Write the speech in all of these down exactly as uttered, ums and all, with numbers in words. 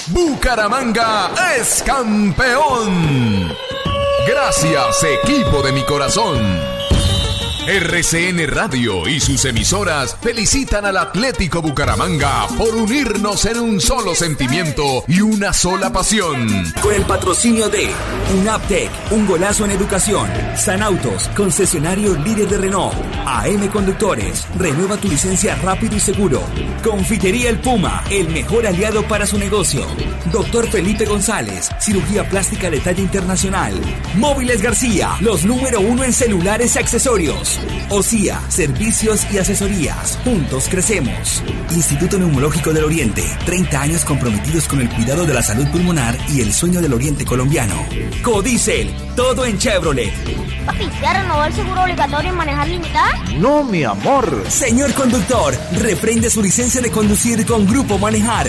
Bucaramanga es campeón. Gracias, equipo de mi corazón. R C N Radio y sus emisoras felicitan al Atlético Bucaramanga por unirnos en un solo sentimiento y una sola pasión. Con el patrocinio de UNAPTEC, un golazo en educación, Sanautos, concesionario líder de Renault, A M Conductores, renueva tu licencia rápido y seguro, Confitería El Puma, el mejor aliado para su negocio, Doctor Felipe González, cirugía plástica de talla internacional, Móviles García, los número uno en celulares y accesorios, OSIA, servicios y asesorías. Juntos crecemos. Instituto Neumológico del Oriente. treinta años comprometidos con el cuidado de la salud pulmonar y el sueño del Oriente colombiano. Codiesel, todo en Chevrolet. Papi, ¿ya renovó el seguro obligatorio en manejar limitada? No, mi amor. Señor conductor, refrende su licencia de conducir con Grupo Manejar.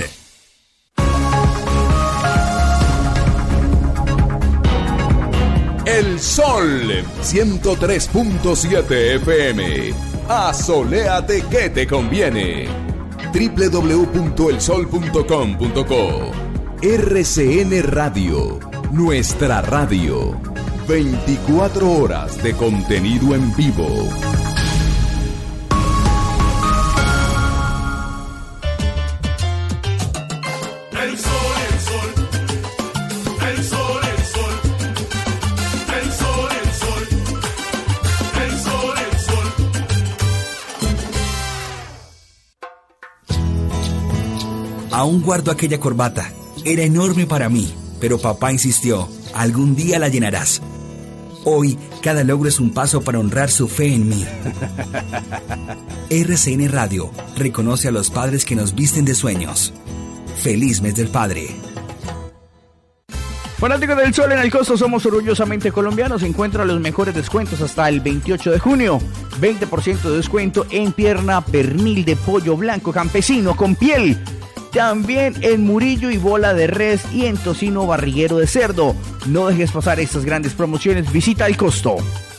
El Sol, ciento tres punto siete F M. Asoléate que te conviene. doble u doble u doble u punto el sol punto com punto co. R C N Radio, nuestra radio. veinticuatro horas de contenido en vivo. El sol, el sol. El sol, el sol. El sol, el sol. El sol, el sol. Aún guardo aquella corbata. Era enorme para mí, pero papá insistió. Algún día la llenarás. Hoy, cada logro es un paso para honrar su fe en mí. R C N Radio reconoce a los padres que nos visten de sueños. Feliz mes del padre. Fanáticos del Sol, en el Costo somos orgullosamente colombianos. Encuentra los mejores descuentos hasta el veintiocho de junio. veinte por ciento de descuento en pierna pernil de pollo blanco campesino con piel. También en murillo y bola de res y en tocino barriguero de cerdo. No dejes pasar estas grandes promociones. Visita el Costo.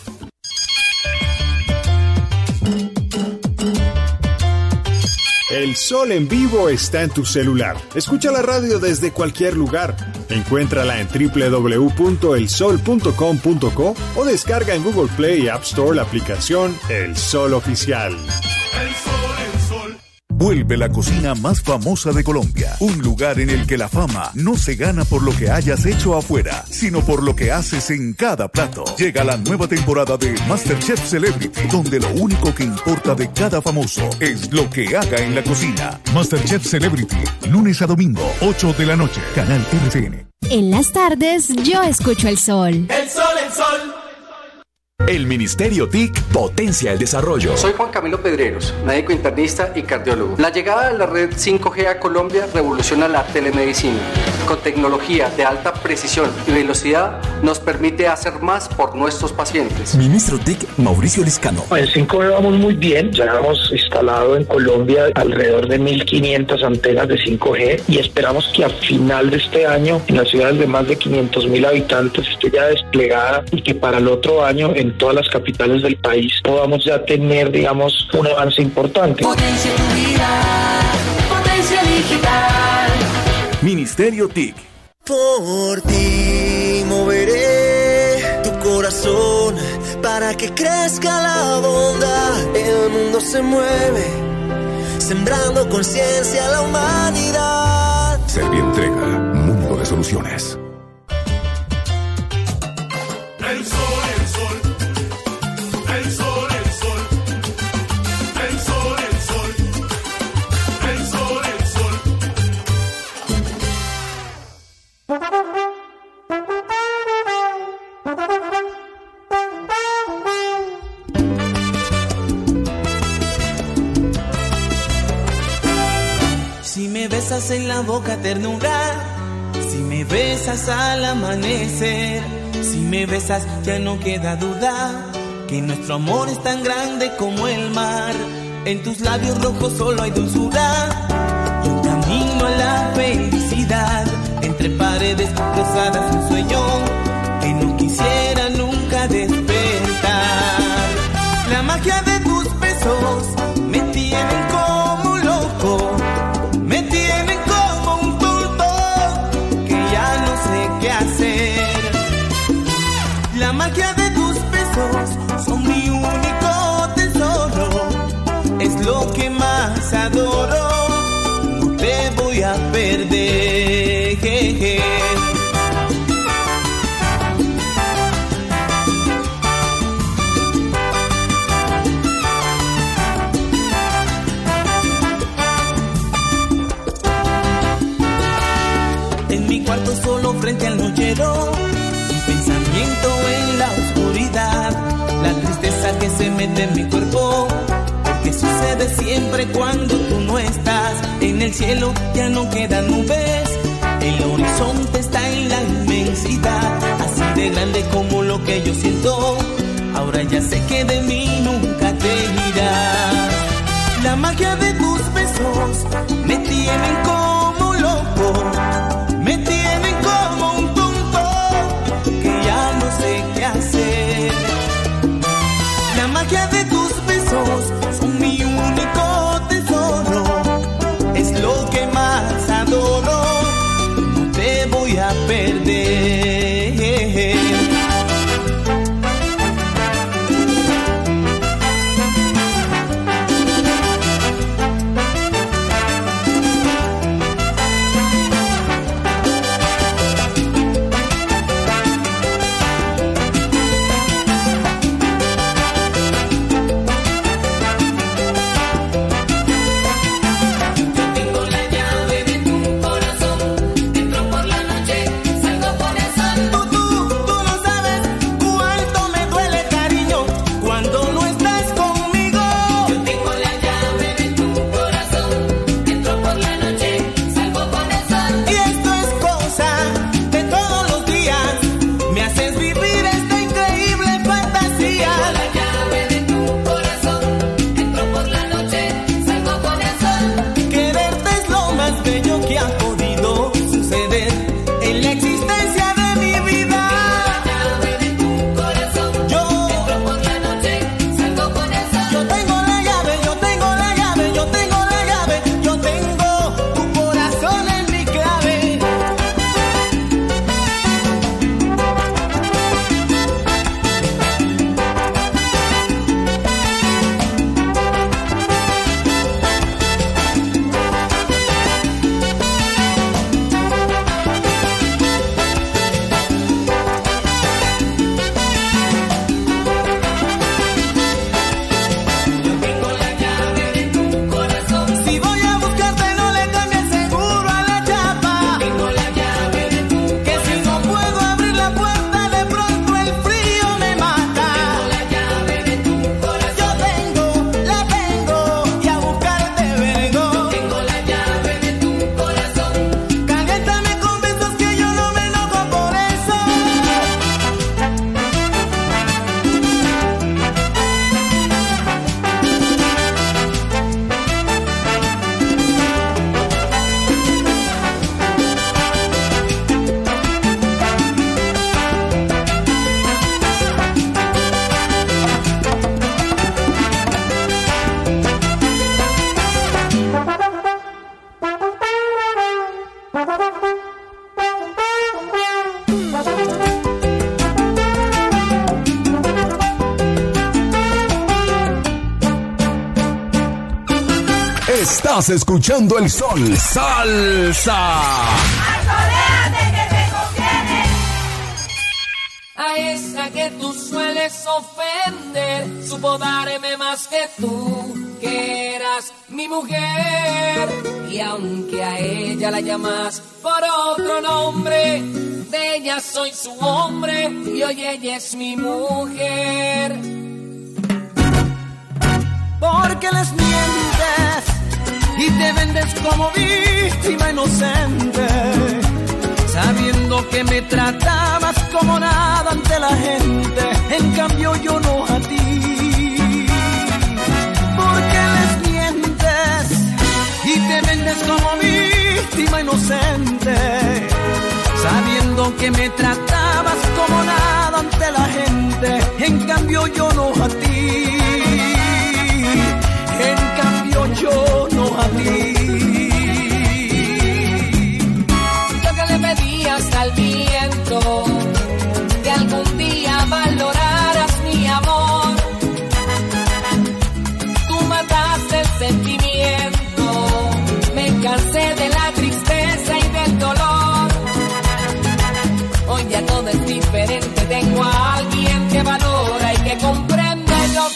El Sol en vivo está en tu celular. Escucha la radio desde cualquier lugar. Encuéntrala en doble u doble u doble u punto el sol punto com punto co o descarga en Google Play y App Store la aplicación El Sol Oficial. El sol, el sol. Vuelve la cocina más famosa de Colombia, un lugar en el que la fama no se gana por lo que hayas hecho afuera, sino por lo que haces en cada plato. Llega la nueva temporada de MasterChef Celebrity, donde lo único que importa de cada famoso es lo que haga en la cocina. MasterChef Celebrity, lunes a domingo, ocho de la noche, canal R C N. En las tardes, yo escucho el sol. El sol, el sol. El Ministerio T I C potencia el desarrollo. Soy Juan Camilo Pedreros, médico internista y cardiólogo. La llegada de la red cinco G a Colombia revoluciona la telemedicina. Con tecnología de alta precisión y velocidad nos permite hacer más por nuestros pacientes. Ministro T I C, Mauricio Liscano. En cinco G vamos muy bien. Ya hemos instalado en Colombia alrededor de mil quinientas antenas de cinco G y esperamos que a final de este año en las ciudades de más de quinientos mil habitantes esté ya desplegada y que para el otro año en todas las capitales del país podamos ya tener, digamos, un avance importante. Potencia tu vida, potencia digital. Ministerio T I C. Por ti moveré tu corazón para que crezca la bondad. El mundo se mueve, sembrando conciencia a la humanidad. Servientrega, mundo de soluciones. El sol, el sol. El sol, el sol. El sol, el sol. El sol, el sol. Si me besas en la boca ternura, si me besas al amanecer, si me besas ya no queda duda que nuestro amor es tan grande como el mar. En tus labios rojos solo hay dulzura y un camino a la felicidad. Entre paredes cruzadas un sueño que no quisiera nunca despertar. La magia de tus besos me tienen como loco, me tienen como un tonto a perder. En mi cuarto solo frente al nochero, un pensamiento en la oscuridad, la tristeza que se mete en mi cuerpo, porque sucede siempre cuando tú no estás. En el cielo ya no quedan nubes, el horizonte está en la inmensidad, así de grande como lo que yo siento. Ahora ya sé que de mí nunca te irás. La magia de tus besos me tienen como loco, me tienen como un tonto que ya no sé qué hacer. La magia de tus besos son mi único tesoro, es lo que más adoro, no te voy a perder. Estás escuchando El Sol Salsa. A esa que tú sueles ofender, supo darme más que tú, que eras mi mujer. Y aunque a ella la llamas por otro nombre, de ella soy su hombre y hoy ella es mi mujer. Porque les mientes y te vendes como víctima inocente, sabiendo que me tratabas como nada ante la gente, en cambio yo no a ti. Porque les mientes y te vendes como víctima inocente, sabiendo que me tratabas como nada ante la gente, en cambio yo no a ti. En cambio yo no a ti. Lo que le pedías al viento, que algún día valoraras mi amor. Tú mataste el sentimiento, me cansé de la tristeza.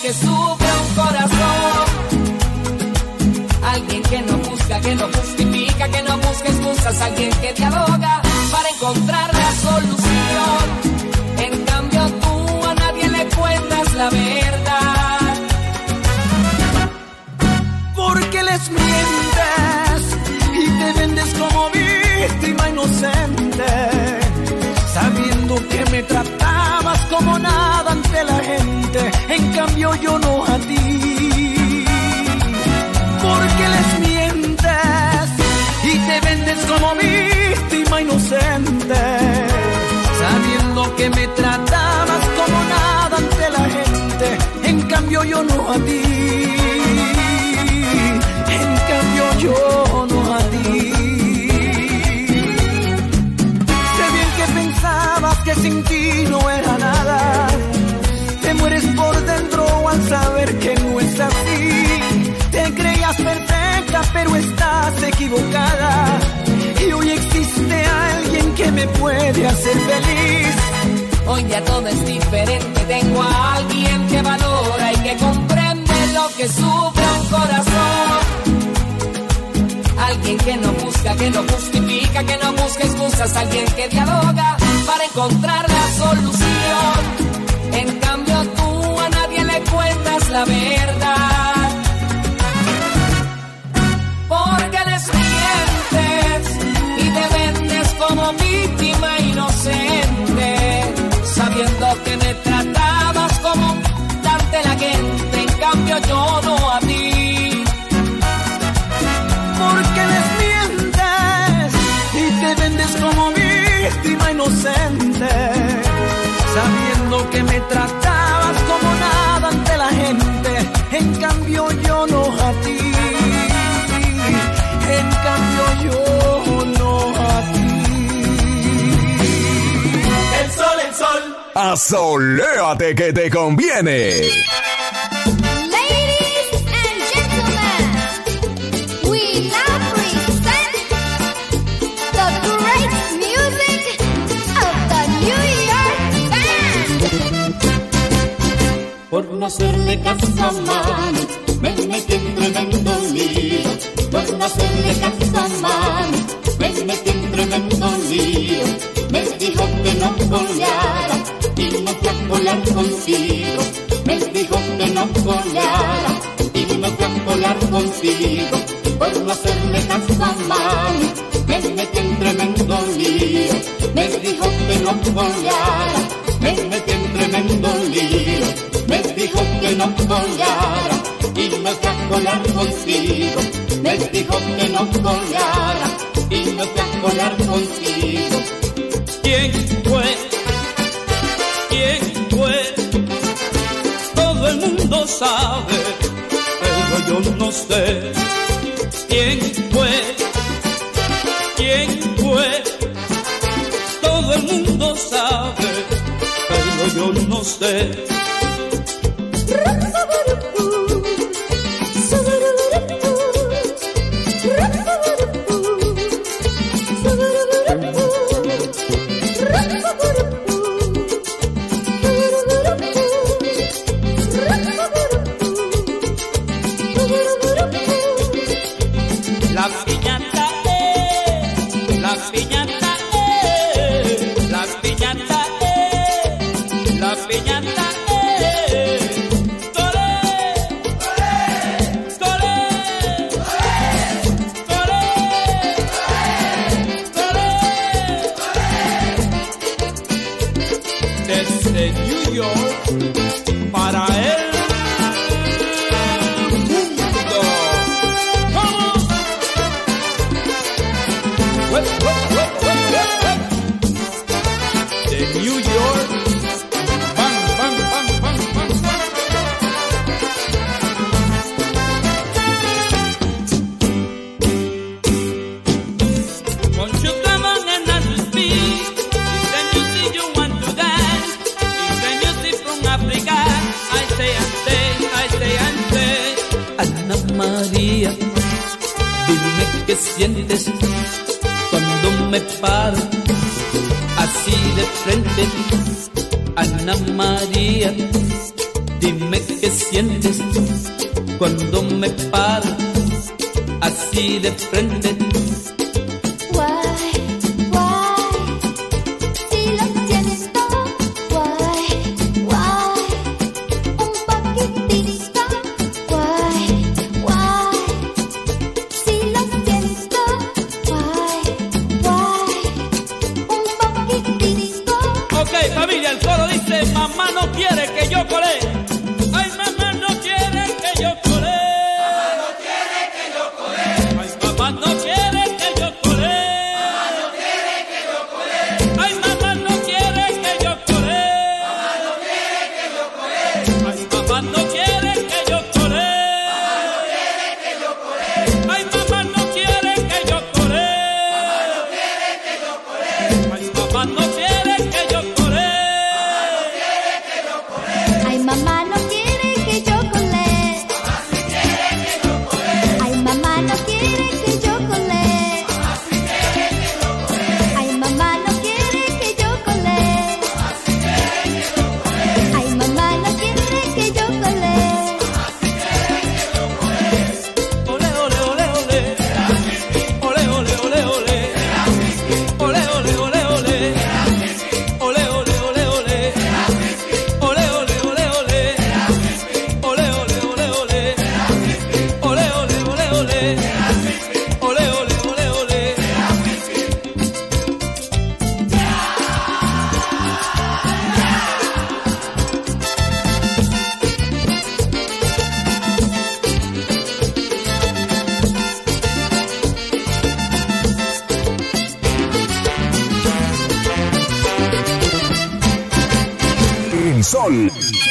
que sufre un corazón. Alguien que no busca, que no justifica, que no busca excusas, alguien que dialoga para encontrar la solución. En cambio tú a nadie le cuentas la verdad, porque les mientes y te vendes como víctima inocente, sabiendo que me tratabas como nada ante la gente. En cambio yo no a ti, porque les mientes y te vendes como víctima inocente, sabiendo que me tratabas como nada ante la gente. En cambio yo no a ti, en cambio yo no a ti. Sé bien que pensabas que sin ti no era nada, te mueres por dentro al saber que no es así. Te creías perfecta pero estás equivocada, y hoy existe alguien que me puede hacer feliz. Hoy ya todo es diferente, tengo a alguien que valora y que comprende lo que sufre un corazón. Alguien que no busca, que no justifica, que no busca excusas, alguien que dialoga para encontrar la solución. En cambio tú a nadie le cuentas la verdad, porque les mientes y te vendes como víctima inocente, sabiendo que me tratabas como ante la gente. En cambio yo no a ti, porque les mientes y te vendes como víctima inocente, sabiendo que me tratabas como nada ante la gente. En cambio yo no a ti, en cambio yo no a ti. El sol, el sol. Asoléate que te conviene. Por no hacerle caso a mami, me metí en tremendo lío. Por no hacerle caso a mami, me metí en tremendo lío. Me dijo que no coleara y no fui a colar contigo. Me dijo que no coleara y no fui a colar contigo. Por no hacerle caso a mami, me metí en tremendo lío. Me dijo que no coleara, me metí en tremendo lío. Me dijo que no coleara y me fui a colar contigo. Me dijo que no coleara y me fui a colar contigo. ¿Quién fue? ¿Quién fue? Todo el mundo sabe, pero yo no sé. ¿Quién fue? ¿Quién fue? Todo el mundo sabe, pero yo no sé. La piñata, eh, la piñata, eh, la piñata, eh, la piñata, eh. Desde New York para el mundo. ¡Vamos! Wep, wep, wep, wep, wep, wep. De New York. Bang, bang, bang, bang, bang, bang. Won't you come on and dance with me? Then you see you want to dance. Then you see from Africa. I say and say, I say and say. Ana María, dime qué sientes cuando me paro así de frente. Ana María, Dime qué sientes tú cuando me paro así de frente. Guay, guay, si lo tienes todo. Guay, guay, un poquitito. Guay, guay, si lo tienes todo. Guay, guay, un poquitito. Ok, familia, el coro dice: mamá no quiere que yo cole. Ay, mamá no quiere que yo cole. Mamá no quiere que yo cole. Ay, mamá no quiere que yo cole. Ay, mamá no quiere que yo cole. Ay, mamá no quiere que yo cole. Ay, mamá no quiere que yo cole. Ay, mamá no quiere que yo cole. Ay, mamá no quiere que yo cole. Ay, mamá no quiere que yo cole. Ay, mamá no quiere que yo cole. Ole, ole, ole, ole. Ole, ole, ole, ole. Ole, ole, ole, ole. Ole, ole, ole, ole. Ole, ole, ole, ole. Ole, ole, ole, ole. Ole, ole, ole, ole. Ole, ole, ole, ole. El Sol